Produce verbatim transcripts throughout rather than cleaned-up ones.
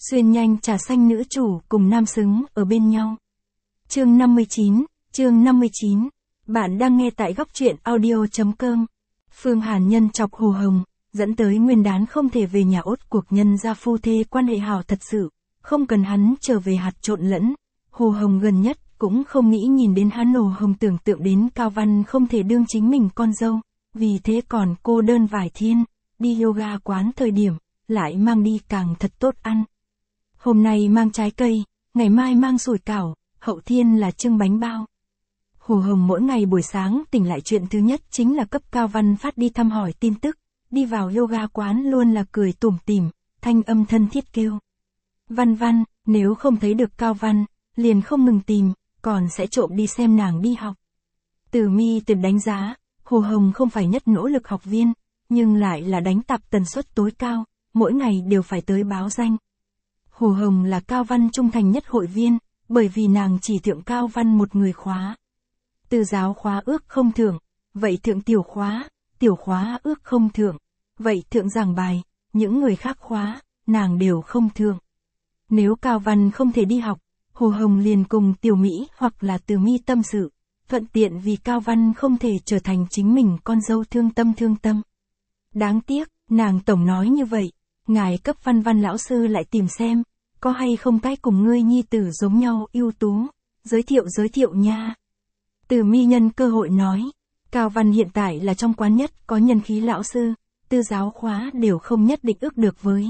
Xuyên nhanh trà xanh nữ chủ cùng nam xứng ở bên nhau. Chương năm mươi chín, chương năm mươi chín. Bạn đang nghe tại góc truyện audio chấm com. Phương Hàn Nhân chọc Hồ Hồng, dẫn tới nguyên đán không thể về nhà ốt cuộc nhân ra phu thê quan hệ hảo thật sự, không cần hắn trở về hạt trộn lẫn. Hồ Hồng gần nhất cũng không nghĩ nhìn đến hắn. Hồ Hồng tưởng tượng đến Cao Văn không thể đương chính mình con dâu, vì thế còn cô đơn vài thiên, đi yoga quán thời điểm, lại mang đi càng thật tốt ăn. Hôm nay mang trái cây, ngày mai mang sủi cảo, hậu thiên là trưng bánh bao. Hồ Hồng mỗi ngày buổi sáng tỉnh lại chuyện thứ nhất chính là cấp Cao Văn phát đi thăm hỏi tin tức, đi vào yoga quán luôn là cười tủm tỉm, thanh âm thân thiết kêu. Văn Văn, nếu không thấy được Cao Văn, liền không ngừng tìm, còn sẽ trộm đi xem nàng đi học. Từ Mi tự đánh giá, Hồ Hồng không phải nhất nỗ lực học viên, nhưng lại là đánh tạp tần suất tối cao, mỗi ngày đều phải tới báo danh. Hồ Hồng là Cao Văn trung thành nhất hội viên, bởi vì nàng chỉ thượng Cao Văn một người khóa. Tư giáo khóa ước không thượng, vậy thượng tiểu khóa, tiểu khóa ước không thượng, vậy thượng giảng bài, những người khác khóa, nàng đều không thượng. Nếu Cao Văn không thể đi học, Hồ Hồng liền cùng Tiểu Mỹ hoặc là Từ Mi tâm sự, thuận tiện vì Cao Văn không thể trở thành chính mình con dâu thương tâm thương tâm. Đáng tiếc, nàng tổng nói như vậy, ngài cấp Văn Văn lão sư lại tìm xem, có hay không cái cùng ngươi nhi tử giống nhau ưu tú, giới thiệu giới thiệu nha. Từ Mi nhân cơ hội nói, Cao Văn hiện tại là trong quán nhất có nhân khí lão sư, tư giáo khóa đều không nhất định ước được với.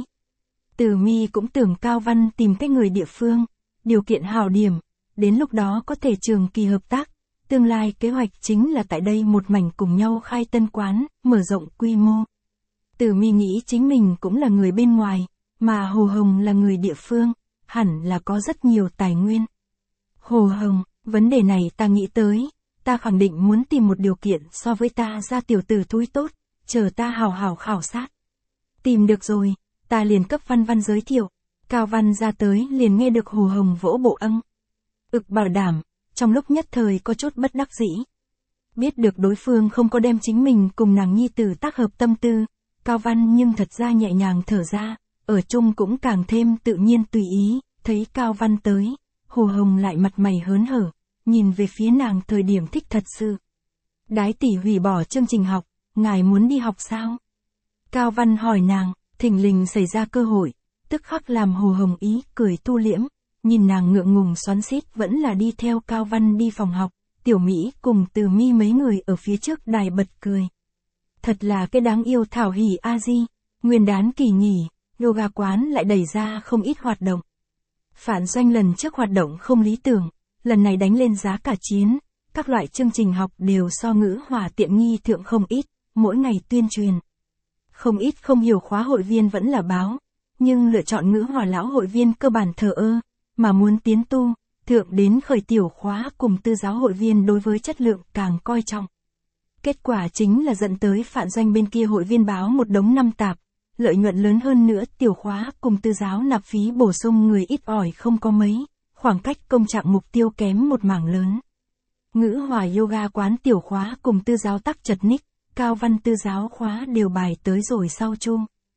Từ Mi cũng tưởng Cao Văn tìm cái người địa phương, điều kiện hảo điểm, đến lúc đó có thể trường kỳ hợp tác, tương lai kế hoạch chính là tại đây một mảnh cùng nhau khai tân quán, mở rộng quy mô. Từ Mi nghĩ chính mình cũng là người bên ngoài, mà Hồ Hồng là người địa phương, hẳn là có rất nhiều tài nguyên. Hồ Hồng, vấn đề này ta nghĩ tới, ta khẳng định muốn tìm một điều kiện so với ta ra tiểu tử thúi tốt, chờ ta hào hào khảo sát. Tìm được rồi, ta liền cấp Văn Văn giới thiệu. Cao Văn ra tới liền nghe được Hồ Hồng vỗ bộ âng. Ực bảo đảm, trong lúc nhất thời có chút bất đắc dĩ. Biết được đối phương không có đem chính mình cùng nàng nhi tử tác hợp tâm tư, Cao Văn nhưng thật ra nhẹ nhàng thở ra, ở chung cũng càng thêm tự nhiên tùy ý, thấy Cao Văn tới, Hồ Hồng lại mặt mày hớn hở, nhìn về phía nàng thời điểm thích thật sự. Đái tỷ hủy bỏ chương trình học, ngài muốn đi học sao? Cao Văn hỏi nàng, thình lình xảy ra cơ hội, tức khắc làm Hồ Hồng ý cười tu liễm, nhìn nàng ngượng ngùng xoắn xít vẫn là đi theo Cao Văn đi phòng học, Tiểu Mỹ cùng Từ Mi mấy người ở phía trước đài bật cười. Thật là cái đáng yêu thảo hỉ a di, nguyên đán kỳ nghỉ, yoga quán lại đẩy ra không ít hoạt động. Phản doanh lần trước hoạt động không lý tưởng, lần này đánh lên giá cả chiến, các loại chương trình học đều so ngữ hòa tiện nghi thượng không ít, mỗi ngày tuyên truyền. Không ít không hiểu khóa hội viên vẫn là báo, nhưng lựa chọn ngữ hòa lão hội viên cơ bản thờ ơ, mà muốn tiến tu, thượng đến khởi tiểu khóa cùng tư giáo hội viên đối với chất lượng càng coi trọng. Kết quả chính là dẫn tới phản doanh bên kia hội viên báo một đống năm tạp, lợi nhuận lớn hơn nữa tiểu khóa cùng tư giáo nạp phí bổ sung người ít ỏi không có mấy, khoảng cách công trạng mục tiêu kém một mảng lớn. Ngữ hòa yoga quán tiểu khóa cùng tư giáo tắc chật ních, Cao Văn tư giáo khóa đều bài tới rồi sau chu.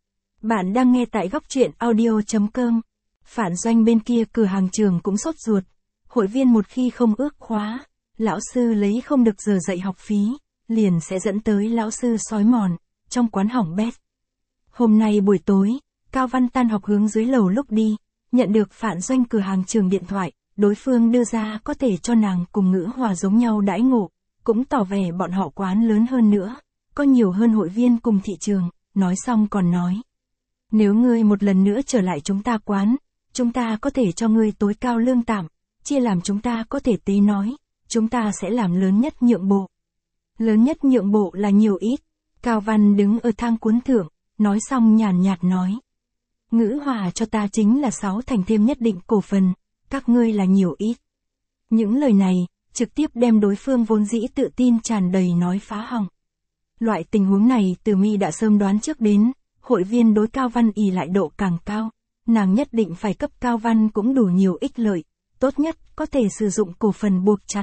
Bạn đang nghe tại góc truyện audio chấm com. Phản doanh bên kia cửa hàng trường cũng sốt ruột, hội viên một khi không ước khóa, lão sư lấy không được giờ dạy học phí, liền sẽ dẫn tới lão sư sói mòn, trong quán hỏng bét. Hôm nay buổi tối, Cao Văn tan học hướng dưới lầu lúc đi, nhận được phản doanh cửa hàng trường điện thoại, đối phương đưa ra có thể cho nàng cùng ngữ hòa giống nhau đãi ngộ, cũng tỏ vẻ bọn họ quán lớn hơn nữa, có nhiều hơn hội viên cùng thị trường, nói xong còn nói. Nếu ngươi một lần nữa trở lại chúng ta quán, chúng ta có thể cho ngươi tối cao lương tạm, chia làm chúng ta có thể tí nói, chúng ta sẽ làm lớn nhất nhượng bộ. Lớn nhất nhượng bộ là nhiều ít, Cao Văn đứng ở thang cuốn thượng, nói xong nhàn nhạt nói. Ngữ hòa cho ta chính là sáu thành thêm nhất định cổ phần, các ngươi là nhiều ít. Những lời này, trực tiếp đem đối phương vốn dĩ tự tin tràn đầy nói phá hỏng. Loại tình huống này Từ Mi đã sớm đoán trước đến, hội viên đối Cao Văn ỷ lại độ càng cao, nàng nhất định phải cấp Cao Văn cũng đủ nhiều ích lợi, tốt nhất có thể sử dụng cổ phần buộc chặt.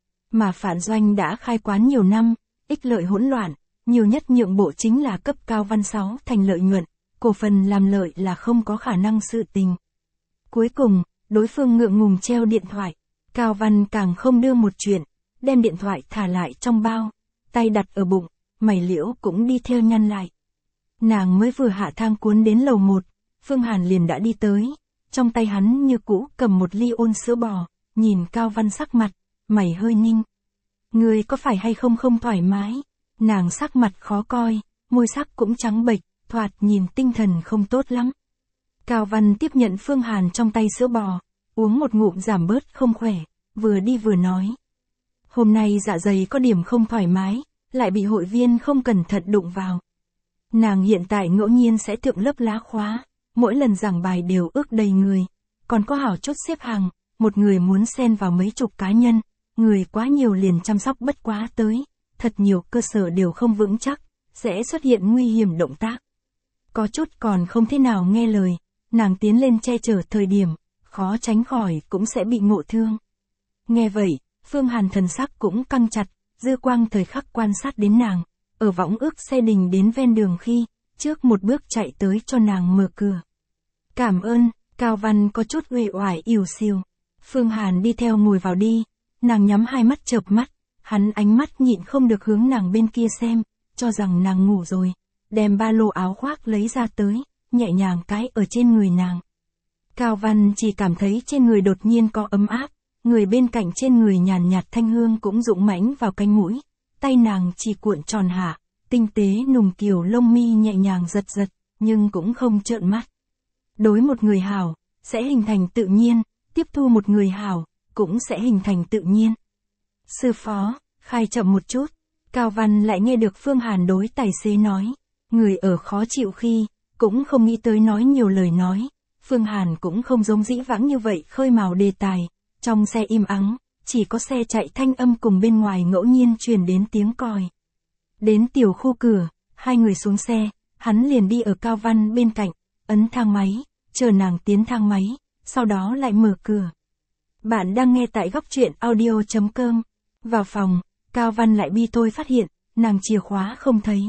Mà phản doanh đã khai quán nhiều năm, ích lợi hỗn loạn, nhiều nhất nhượng bộ chính là cấp Cao Văn sáu thành lợi nhuận, cổ phần làm lợi là không có khả năng sự tình. Cuối cùng, đối phương ngượng ngùng treo điện thoại. Cao Văn càng không đưa một chuyện, đem điện thoại thả lại trong bao, tay đặt ở bụng, mày liễu cũng đi theo nhăn lại. Nàng mới vừa hạ thang cuốn đến lầu một, Phương Hàn liền đã đi tới, trong tay hắn như cũ cầm một ly ôn sữa bò, nhìn Cao Văn sắc mặt, mày hơi ninh. Người có phải hay không không thoải mái? Nàng sắc mặt khó coi, môi sắc cũng trắng bệch, thoạt nhìn tinh thần không tốt lắm. Cao Văn tiếp nhận Phương Hàn trong tay sữa bò, uống một ngụm giảm bớt không khỏe, vừa đi vừa nói. Hôm nay dạ dày có điểm không thoải mái, lại bị hội viên không cẩn thận đụng vào. Nàng hiện tại ngẫu nhiên sẽ thượng lớp lá khóa, mỗi lần giảng bài đều ước đầy người, còn có hảo chốt xếp hàng, một người muốn xen vào mấy chục cá nhân, người quá nhiều liền chăm sóc bất quá tới, thật nhiều cơ sở đều không vững chắc, sẽ xuất hiện nguy hiểm động tác. Có chút còn không thế nào nghe lời, nàng tiến lên che chở thời điểm, khó tránh khỏi cũng sẽ bị ngộ thương. Nghe vậy, Phương Hàn thần sắc cũng căng chặt, dư quang thời khắc quan sát đến nàng, ở võng ước xe đình đến ven đường khi, trước một bước chạy tới cho nàng mở cửa. Cảm ơn, Cao Văn có chút uể oải ỉu xìu. Phương Hàn đi theo ngồi vào đi, nàng nhắm hai mắt chợp mắt, hắn ánh mắt nhịn không được hướng nàng bên kia xem, cho rằng nàng ngủ rồi, đem ba lô áo khoác lấy ra tới, nhẹ nhàng cái ở trên người nàng. Cao Văn chỉ cảm thấy trên người đột nhiên có ấm áp, người bên cạnh trên người nhàn nhạt thanh hương cũng dũng mãnh vào cánh mũi, tay nàng chỉ cuộn tròn hạ, tinh tế nùng kiều lông mi nhẹ nhàng giật giật, nhưng cũng không trợn mắt. Đối một người hảo, sẽ hình thành tự nhiên, tiếp thu một người hảo, cũng sẽ hình thành tự nhiên. Sư phó, khai chậm một chút, Cao Văn lại nghe được Phương Hàn đối tài xế nói, người ở khó chịu khi, cũng không nghĩ tới nói nhiều lời nói, Phương Hàn cũng không giống dĩ vãng như vậy khơi mào đề tài, trong xe im ắng, chỉ có xe chạy thanh âm cùng bên ngoài ngẫu nhiên truyền đến tiếng còi. Đến tiểu khu cửa, hai người xuống xe, hắn liền đi ở Cao Văn bên cạnh, ấn thang máy, chờ nàng tiến thang máy, sau đó lại mở cửa. Bạn đang nghe tại góc truyện audio chấm com. Vào phòng, Cao Văn lại bi thôi phát hiện, nàng chìa khóa không thấy.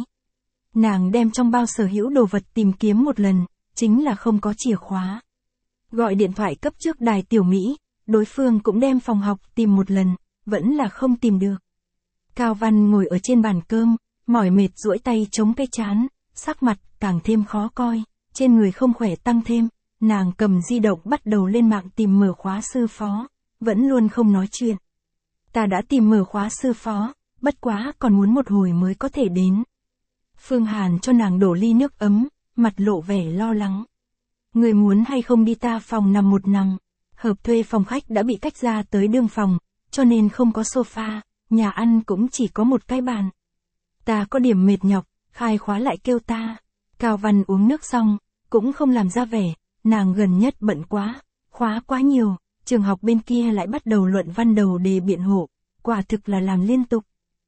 Nàng đem trong bao sở hữu đồ vật tìm kiếm một lần, chính là không có chìa khóa. Gọi điện thoại cấp trước đài tiểu Mỹ, đối phương cũng đem phòng học tìm một lần, vẫn là không tìm được. Cao Văn ngồi ở trên bàn cơm, mỏi mệt duỗi tay chống cái trán, sắc mặt càng thêm khó coi, trên người không khỏe tăng thêm, nàng cầm di động bắt đầu lên mạng tìm mở khóa sư phó, vẫn luôn không nói chuyện. Ta đã tìm mở khóa sư phó, bất quá còn muốn một hồi mới có thể đến. Phương Hàn cho nàng đổ ly nước ấm, mặt lộ vẻ lo lắng. Người muốn hay không đi ta phòng nằm một nằm, hợp thuê phòng khách đã bị cách ra tới đương phòng, cho nên không có sofa, nhà ăn cũng chỉ có một cái bàn. Ta có điểm mệt nhọc, khai khóa lại kêu ta. Cao Văn uống nước xong, cũng không làm ra vẻ, nàng gần nhất bận quá, khóa quá nhiều, trường học bên kia lại bắt đầu luận văn đầu đề biện hộ, quả thực là làm liên tục.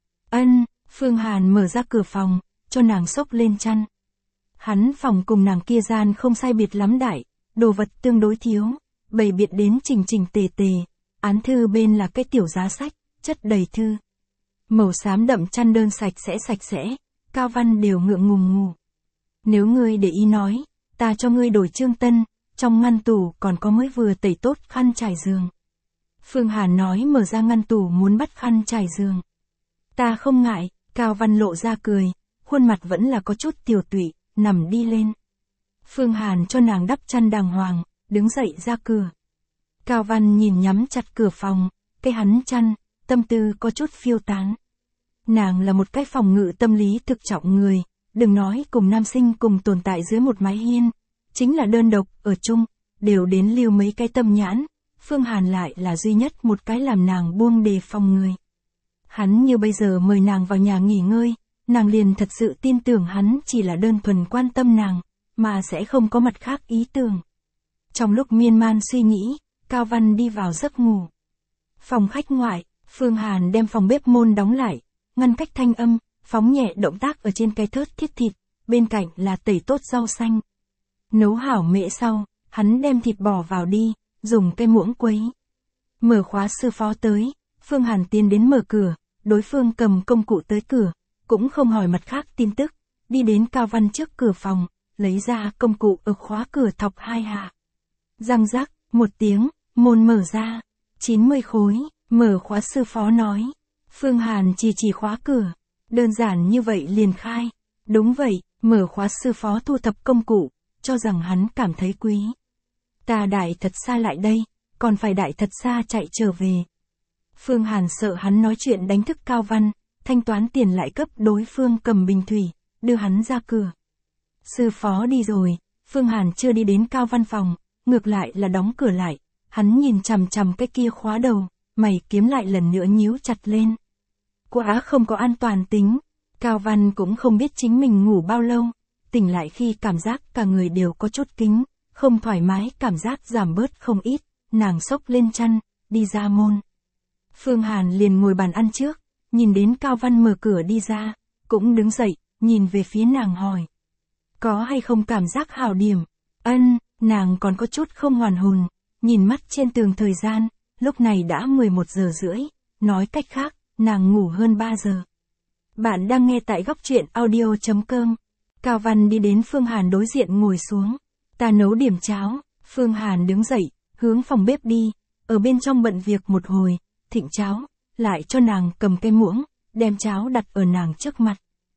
Ân, Phương Hàn mở ra cửa phòng, cho nàng xốc lên chăn. Hắn phòng cùng nàng kia gian không sai biệt lắm đại, đồ vật tương đối thiếu, bày biện đến chỉnh chỉnh tề tề, án thư bên là cái tiểu giá sách, chất đầy thư. Màu xám đậm chăn đơn sạch sẽ sạch sẽ, Cao Văn đều ngượng ngùng ngủ. Nếu ngươi để ý nói, ta cho ngươi đổi trương tân, trong ngăn tủ còn có mới vừa tẩy tốt khăn trải giường. Phương Hàn nói mở ra ngăn tủ muốn bắt khăn trải giường. Ta không ngại, Cao Văn lộ ra cười, khuôn mặt vẫn là có chút tiều tụy, nằm đi lên. Phương Hàn cho nàng đắp chăn đàng hoàng, đứng dậy ra cửa. Cao Văn nhìn nhắm chặt cửa phòng, cái hắn chăn, tâm tư có chút phiêu tán. Nàng là một cái phòng ngự tâm lý thực trọng người, đừng nói cùng nam sinh cùng tồn tại dưới một mái hiên, chính là đơn độc, ở chung, đều đến lưu mấy cái tâm nhãn, Phương Hàn lại là duy nhất một cái làm nàng buông đề phòng người. Hắn như bây giờ mời nàng vào nhà nghỉ ngơi, nàng liền thật sự tin tưởng hắn chỉ là đơn thuần quan tâm nàng, mà sẽ không có mặt khác ý tưởng. Trong lúc miên man suy nghĩ, Cao Văn đi vào giấc ngủ. Phòng khách ngoại, Phương Hàn đem phòng bếp môn đóng lại, ngăn cách thanh âm, phóng nhẹ động tác ở trên cái thớt thiết thịt, bên cạnh là tẩy tốt rau xanh. Nấu hảo mễ sau, hắn đem thịt bò vào đi, dùng cây muỗng quấy. Mở khóa sư phó tới, Phương Hàn tiến đến mở cửa, đối phương cầm công cụ tới cửa, cũng không hỏi mặt khác tin tức, đi đến Cao Văn trước cửa phòng, lấy ra công cụ ở khóa cửa thọc hai hạ. Răng rắc, Một tiếng, môn mở ra. chín mươi khối, mở khóa sư phó nói. Phương Hàn chỉ chỉ khóa cửa. Đơn giản như vậy liền khai. Đúng vậy, mở khóa sư phó thu thập công cụ, cho rằng hắn cảm thấy quý. Ta đại thật xa lại đây, còn phải đại thật xa chạy trở về. Phương Hàn sợ hắn nói chuyện đánh thức Cao Văn, thanh toán tiền lại cấp đối phương cầm bình thủy, đưa hắn ra cửa. Sư phó đi rồi, Phương Hàn chưa đi đến Cao Văn phòng, ngược lại là đóng cửa lại, hắn nhìn chằm chằm cái kia khóa đầu, mày kiếm lại lần nữa nhíu chặt lên. Quá không có an toàn tính, Cao Văn cũng không biết chính mình ngủ bao lâu, tỉnh lại khi cảm giác cả người đều có chút kính, không thoải mái cảm giác giảm bớt không ít, nàng xốc lên chăn, đi ra môn. Phương Hàn liền ngồi bàn ăn trước, nhìn đến Cao Văn mở cửa đi ra, cũng đứng dậy, nhìn về phía nàng hỏi. Có hay không cảm giác hảo điểm? Ân, nàng còn có chút không hoàn hồn, nhìn mắt trên tường thời gian, lúc này đã mười một giờ rưỡi, nói cách khác, nàng ngủ hơn ba giờ. Bạn đang nghe tại góc truyện audio chấm com. Cao Văn đi đến Phương Hàn đối diện ngồi xuống. Ta nấu điểm cháo. Phương Hàn đứng dậy, hướng phòng bếp đi, ở bên trong bận việc một hồi, thịnh cháo, lại cho nàng cầm cây muỗng, đem cháo đặt ở nàng trước mặt.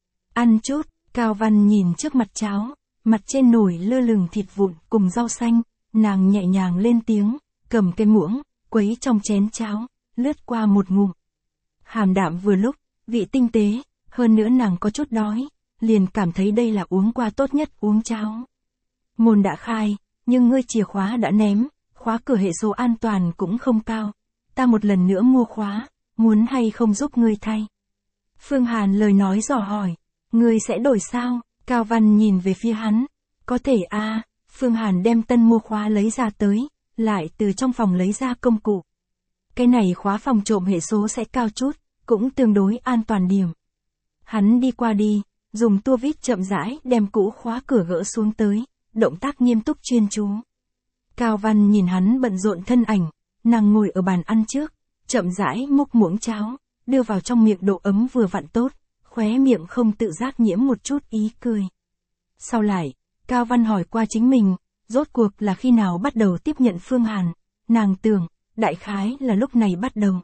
Ăn chút, Cao Văn nhìn trước mặt cháo, mặt trên nồi lơ lửng thịt vụn cùng rau xanh, nàng nhẹ nhàng lên tiếng, cầm cây muỗng, quấy trong chén cháo, lướt qua một ngụm. Hàm đạm vừa lúc, vị tinh tế, hơn nữa nàng có chút đói, liền cảm thấy đây là uống qua tốt nhất uống cháo. Môn đã khai, nhưng ngươi chìa khóa đã ném, khóa cửa hệ số an toàn cũng không cao. Ta một lần nữa mua khóa, muốn hay không giúp ngươi thay? Phương Hàn lời nói dò hỏi, ngươi sẽ đổi sao? Cao Văn nhìn về phía hắn, có thể a. À, Phương Hàn đem tân mua khóa lấy ra tới, lại từ trong phòng lấy ra công cụ. Cái này khóa phòng trộm hệ số sẽ cao chút, cũng tương đối an toàn điểm. Hắn đi qua đi, dùng tua vít chậm rãi đem cũ khóa cửa gỡ xuống tới, động tác nghiêm túc chuyên chú. Cao Văn nhìn hắn bận rộn thân ảnh, nàng ngồi ở bàn ăn trước, chậm rãi múc muỗng cháo, đưa vào trong miệng độ ấm vừa vặn tốt, khóe miệng không tự giác nhiễm một chút ý cười. Sau lại, Cao Văn hỏi qua chính mình, rốt cuộc là khi nào bắt đầu tiếp nhận Phương Hàn, nàng tưởng, đại khái là lúc này bắt đầu.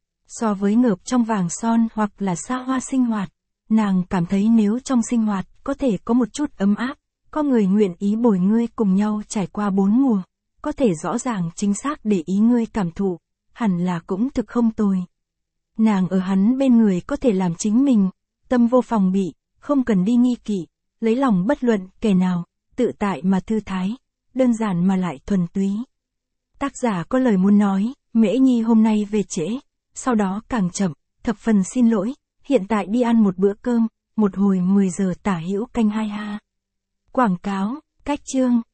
So với ngợp trong vàng son hoặc là xa hoa sinh hoạt, nàng cảm thấy nếu trong sinh hoạt có thể có một chút ấm áp, có người nguyện ý bồi ngươi cùng nhau trải qua bốn mùa, có thể rõ ràng chính xác để ý ngươi cảm thụ, hẳn là cũng thực không tồi. Nàng ở hắn bên người có thể làm chính mình, tâm vô phòng bị, không cần đi nghi kỵ, lấy lòng bất luận kẻ nào, tự tại mà thư thái, đơn giản mà lại thuần túy. Tác giả có lời muốn nói, Mễ Nhi hôm nay về trễ, sau đó càng chậm, thập phần xin lỗi, hiện tại đi ăn một bữa cơm, một hồi mười giờ tả hữu canh hai ha. Quảng cáo, cách chương.